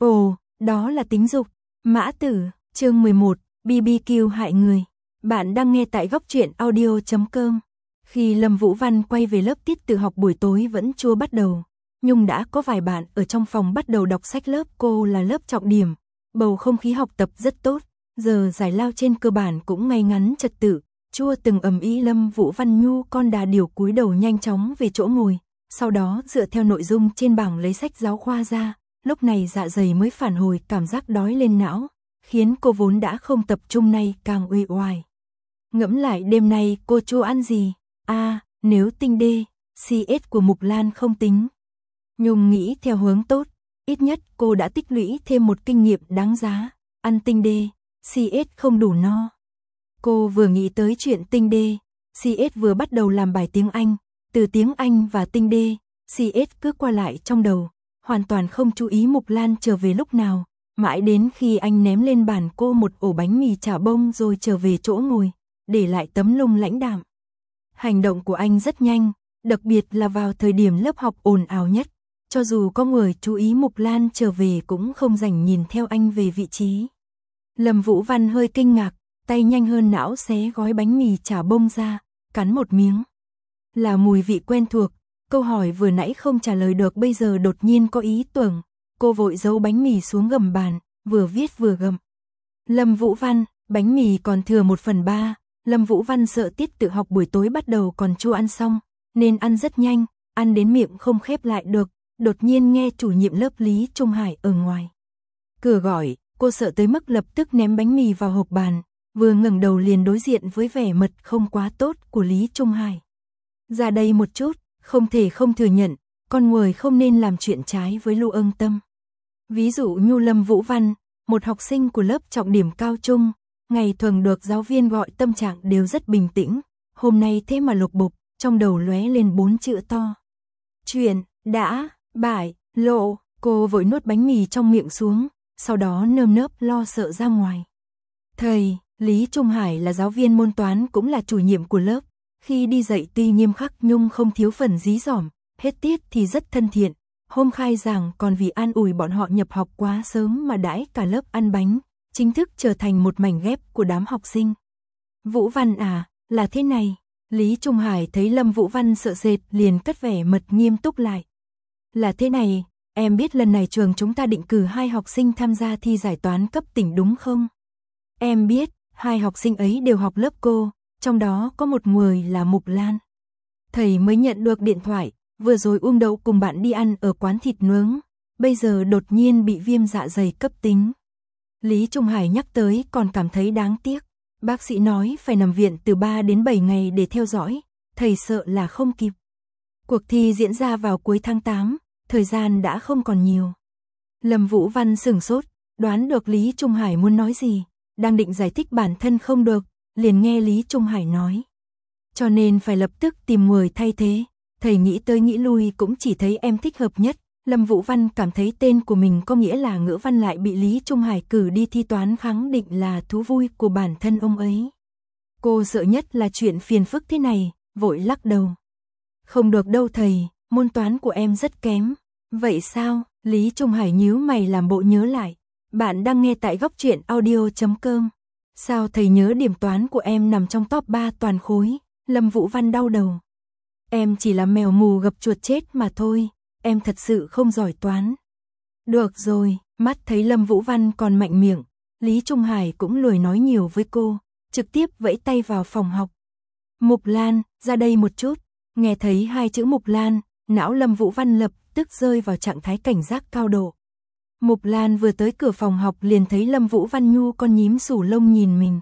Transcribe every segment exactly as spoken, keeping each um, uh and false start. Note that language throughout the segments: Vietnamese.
Ồ, đó là tính dục. Mã Tử, chương mười một, bê bê kiu hại người. Bạn đang nghe tại góc truyện audio chấm com. Khi Lâm Vũ Văn quay về lớp tiết tự học buổi tối vẫn chưa bắt đầu, nhưng đã có vài bạn ở trong phòng bắt đầu đọc sách lớp cô là lớp trọng điểm. Bầu không khí học tập rất tốt, giờ giải lao trên cơ bản cũng ngay ngắn trật tự, chưa từng ầm ĩ. Lâm Vũ Văn nhu con đà điểu cúi đầu nhanh chóng về chỗ ngồi, sau đó dựa theo nội dung trên bảng lấy sách giáo khoa ra. Lúc này dạ dày mới phản hồi cảm giác đói lên não, khiến cô vốn đã không tập trung nay càng uể oải. Ngẫm lại đêm nay cô chưa ăn gì? A, à, nếu tinh D, xê ét của Mục Lan không tính. Nhung nghĩ theo hướng tốt, ít nhất cô đã tích lũy thêm một kinh nghiệm đáng giá. Ăn tinh D, xê ét không đủ no. Cô vừa nghĩ tới chuyện tinh D, xê ét vừa bắt đầu làm bài tiếng Anh, từ tiếng Anh và tinh D, xê ét cứ qua lại trong đầu, hoàn toàn không chú ý Mục Lan trở về lúc nào, mãi đến khi anh ném lên bàn cô một ổ bánh mì chả bông rồi trở về chỗ ngồi, để lại tấm lưng lãnh đạm. Hành động của anh rất nhanh, đặc biệt là vào thời điểm lớp học ồn ào nhất, cho dù có người chú ý Mục Lan trở về cũng không rảnh nhìn theo anh về vị trí. Lâm Vũ Văn hơi kinh ngạc, tay nhanh hơn não xé gói bánh mì chả bông ra, cắn một miếng. Là mùi vị quen thuộc, câu hỏi vừa nãy không trả lời được bây giờ đột nhiên có ý tưởng, cô vội giấu bánh mì xuống gầm bàn, vừa viết vừa gầm. Lâm Vũ Văn, bánh mì còn thừa một phần ba, Lâm Vũ Văn sợ tiết tự học buổi tối bắt đầu còn chưa ăn xong, nên ăn rất nhanh, ăn đến miệng không khép lại được, đột nhiên nghe chủ nhiệm lớp Lý Trung Hải ở ngoài cửa gọi, cô sợ tới mức lập tức ném bánh mì vào hộp bàn, vừa ngẩng đầu liền đối diện với vẻ mặt không quá tốt của Lý Trung Hải. Ra đây một chút, không thể không thừa nhận, con người không nên làm chuyện trái với lưu ân tâm. Ví dụ như Lâm Vũ Văn, một học sinh của lớp trọng điểm cao trung, ngày thường được giáo viên gọi tâm trạng đều rất bình tĩnh, hôm nay thế mà lục bục, trong đầu lóe lên bốn chữ to. Chuyện, đã, bại, lộ, cô vội nuốt bánh mì trong miệng xuống, sau đó nơm nớp lo sợ ra ngoài. Thầy, Lý Trung Hải là giáo viên môn toán cũng là chủ nhiệm của lớp, khi đi dạy tuy nghiêm khắc nhưng không thiếu phần dí dỏm, hết tiết thì rất thân thiện, hôm khai giảng còn vì an ủi bọn họ nhập học quá sớm mà đãi cả lớp ăn bánh, chính thức trở thành một mảnh ghép của đám học sinh. Vũ Văn à, là thế này, Lý Trung Hải thấy Lâm Vũ Văn sợ sệt liền cất vẻ mật nghiêm túc lại. Là thế này, em biết lần này trường chúng ta định cử hai học sinh tham gia thi giải toán cấp tỉnh đúng không? Em biết, hai học sinh ấy đều học lớp cô, trong đó có một người là Mục Lan. Thầy mới nhận được điện thoại, vừa rồi Uông Đậu cùng bạn đi ăn ở quán thịt nướng, bây giờ đột nhiên bị viêm dạ dày cấp tính. Lý Trung Hải nhắc tới còn cảm thấy đáng tiếc, bác sĩ nói phải nằm viện từ ba đến bảy ngày để theo dõi, thầy sợ là không kịp. Cuộc thi diễn ra vào cuối tháng tám, thời gian đã không còn nhiều. Lâm Vũ Văn sửng sốt, đoán được Lý Trung Hải muốn nói gì, đang định giải thích bản thân không được, liền nghe Lý Trung Hải nói. Cho nên phải lập tức tìm người thay thế, thầy nghĩ tới nghĩ lui cũng chỉ thấy em thích hợp nhất. Lâm Vũ Văn cảm thấy tên của mình có nghĩa là ngữ văn lại bị Lý Trung Hải cử đi thi toán khẳng định là thú vui của bản thân ông ấy. Cô sợ nhất là chuyện phiền phức thế này, vội lắc đầu. Không được đâu thầy, môn toán của em rất kém. Vậy sao? Lý Trung Hải nhíu mày làm bộ nhớ lại. Bạn đang nghe tại góc truyện audio chấm com. Sao thầy nhớ điểm toán của em nằm trong top ba toàn khối? Lâm Vũ Văn đau đầu. Em chỉ là mèo mù gặp chuột chết mà thôi, em thật sự không giỏi toán. Được rồi, mắt thấy Lâm Vũ Văn còn mạnh miệng, Lý Trung Hải cũng lười nói nhiều với cô, trực tiếp vẫy tay vào phòng học. Mục Lan, ra đây một chút. Nghe thấy hai chữ Mục Lan, não Lâm Vũ Văn lập tức rơi vào trạng thái cảnh giác cao độ. Mục Lan vừa tới cửa phòng học liền thấy Lâm Vũ Văn nhu con nhím sủ lông nhìn mình.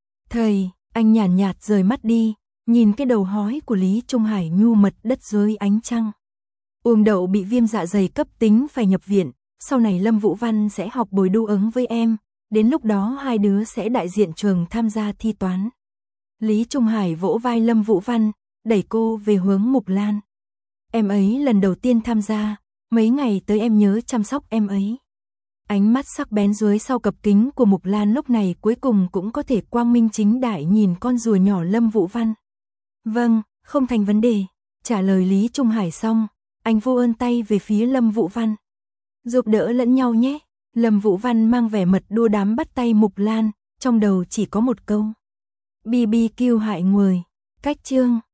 Thầy, anh nhàn nhạt, nhạt rời mắt đi, nhìn cái đầu hói của Lý Trung Hải nhu mật đất dưới ánh trăng. Uông Đậu bị viêm dạ dày cấp tính phải nhập viện, sau này Lâm Vũ Văn sẽ học bồi đu ứng với em, đến lúc đó hai đứa sẽ đại diện trường tham gia thi toán. Lý Trung Hải vỗ vai Lâm Vũ Văn, đẩy cô về hướng Mục Lan. Em ấy lần đầu tiên tham gia, mấy ngày tới em nhớ chăm sóc em ấy. Ánh mắt sắc bén dưới sau cặp kính của Mục Lan lúc này cuối cùng cũng có thể quang minh chính đại nhìn con rùa nhỏ Lâm Vũ Văn. Vâng, không thành vấn đề, trả lời Lý Trung Hải xong, anh vô ơn tay về phía Lâm Vũ Văn. Giúp đỡ lẫn nhau nhé. Lâm Vũ Văn mang vẻ mật đua đám bắt tay Mục Lan, trong đầu chỉ có một câu. bê bê kiu hại người. Cách chương